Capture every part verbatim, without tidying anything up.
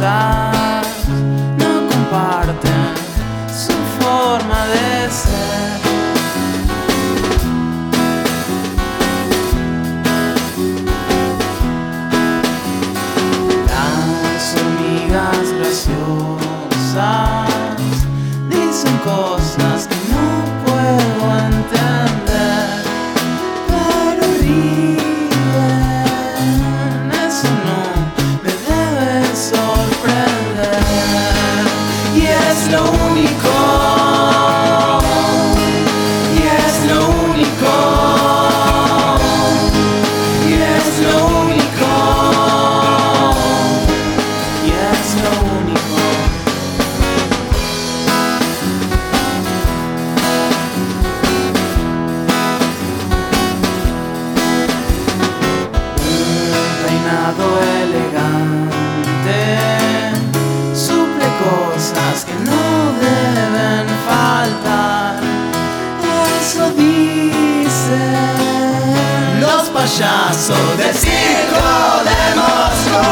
cosas no comparten su forma de ser. Las hormigas graciosas dicen cosas que no puedo entender, pero ríen, eso no me debe sorprender. Y es lo único, y es lo único, y es lo único, y es lo único. Elegante suple cosas que no deben faltar. Eso dicen los payasos del circo de Moscú.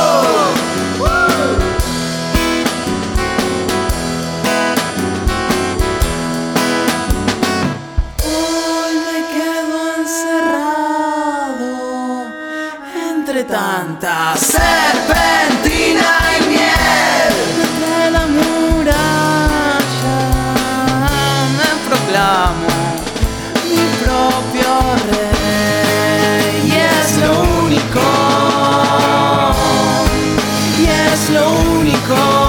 Hoy me quedo encerrado entre tanta serpentina y miel. Desde la muralla me proclamo mi propio rey. Y es lo único, y es lo único.